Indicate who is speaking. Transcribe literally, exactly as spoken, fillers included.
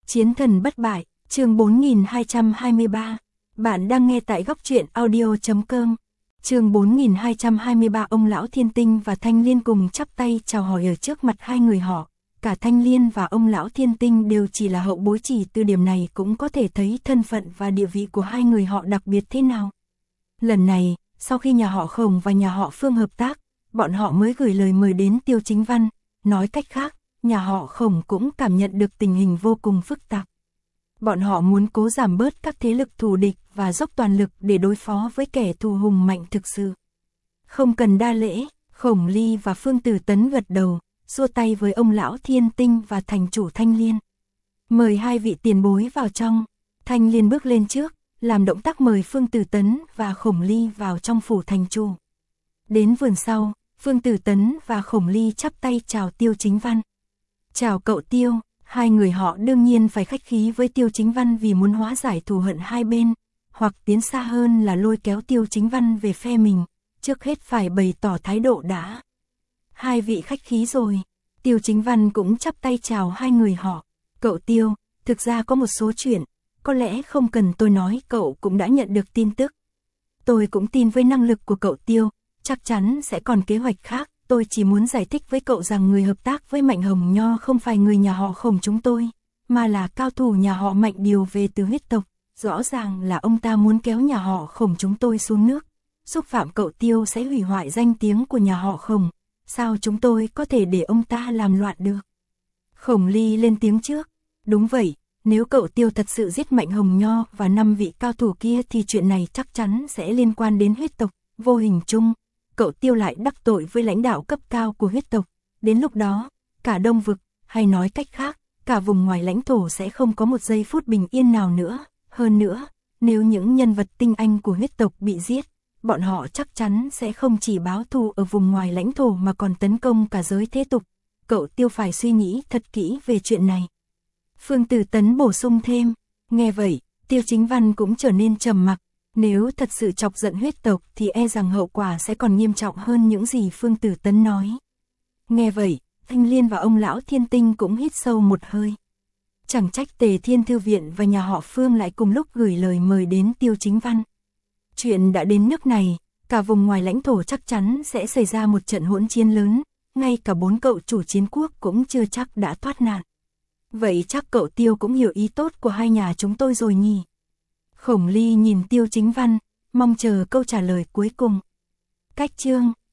Speaker 1: Chiến thần bất bại, chương bốn nghìn hai trăm hai mươi ba. Bạn đang nghe tại góc truyện audio chấm com. Chương bốn nghìn hai trăm hai mươi ba. Ông lão Thiên Tinh và Thanh Liên cùng chắp tay chào hỏi ở trước mặt hai người họ. Cả Thanh Liên và ông lão Thiên Tinh đều chỉ là hậu bối, chỉ từ điểm này cũng có thể thấy thân phận và địa vị của hai người họ đặc biệt thế nào. Lần này, sau khi nhà họ Khổng và nhà họ Phương hợp tác, bọn họ mới gửi lời mời đến Tiêu Chính Văn. Nói cách khác, nhà họ Khổng cũng cảm nhận được tình hình vô cùng phức tạp. Bọn họ muốn cố giảm bớt các thế lực thù địch và dốc toàn lực để đối phó với kẻ thù hùng mạnh thực sự. Không cần đa lễ, Khổng Ly và Phương Tử Tấn gật đầu, xua tay với ông lão Thiên Tinh và thành chủ Thanh Liên. Mời hai vị tiền bối vào trong. Thanh Liên bước lên trước, làm động tác mời Phương Tử Tấn và Khổng Ly vào trong phủ thành chủ. Đến vườn sau, Phương Tử Tấn và Khổng Ly chắp tay chào Tiêu Chính Văn. Chào cậu Tiêu. Hai người họ đương nhiên phải khách khí với Tiêu Chính Văn vì muốn hóa giải thù hận hai bên, hoặc tiến xa hơn là lôi kéo Tiêu Chính Văn về phe mình, trước hết phải bày tỏ thái độ đã. Hai vị khách khí rồi. Tiêu Chính Văn cũng chắp tay chào hai người họ. Cậu Tiêu, thực ra có một số chuyện, có lẽ không cần tôi nói cậu cũng đã nhận được tin tức. Tôi cũng tin với năng lực của cậu Tiêu, chắc chắn sẽ còn kế hoạch khác. Tôi chỉ muốn giải thích với cậu rằng người hợp tác với Mạnh Hồng Nho không phải người nhà họ Khổng chúng tôi, mà là cao thủ nhà họ Mạnh điều về từ huyết tộc. Rõ ràng là ông ta muốn kéo nhà họ Khổng chúng tôi xuống nước. Xúc phạm cậu Tiêu sẽ hủy hoại danh tiếng của nhà họ Khổng. Sao chúng tôi có thể để ông ta làm loạn được? Khổng Ly lên tiếng trước. Đúng vậy, nếu cậu Tiêu thật sự giết Mạnh Hồng Nho và năm vị cao thủ kia thì chuyện này chắc chắn sẽ liên quan đến huyết tộc, vô hình chung. Cậu Tiêu lại đắc tội với lãnh đạo cấp cao của huyết tộc. Đến lúc đó, cả Đông Vực, hay nói cách khác, cả vùng ngoài lãnh thổ sẽ không có một giây phút bình yên nào nữa. Hơn nữa, nếu những nhân vật tinh anh của huyết tộc bị giết, bọn họ chắc chắn sẽ không chỉ báo thù ở vùng ngoài lãnh thổ mà còn tấn công cả giới thế tục. Cậu Tiêu phải suy nghĩ thật kỹ về chuyện này. Phương Tử Tấn bổ sung thêm. Nghe vậy, Tiêu Chính Văn cũng trở nên trầm mặc. Nếu thật sự chọc giận huyết tộc thì e rằng hậu quả sẽ còn nghiêm trọng hơn những gì Phương Tử Tấn nói. Nghe vậy, Thanh Liên và ông lão Thiên Tinh cũng hít sâu một hơi. Chẳng trách Tề Thiên Thư Viện và nhà họ Phương lại cùng lúc gửi lời mời đến Tiêu Chính Văn. Chuyện đã đến nước này, cả vùng ngoài lãnh thổ chắc chắn sẽ xảy ra một trận hỗn chiến lớn, ngay cả bốn cậu chủ chiến quốc cũng chưa chắc đã thoát nạn. Vậy chắc cậu Tiêu cũng hiểu ý tốt của hai nhà chúng tôi rồi nhỉ? Khổng Ly nhìn Tiêu Chính Văn, mong chờ câu trả lời cuối cùng. Cách chương,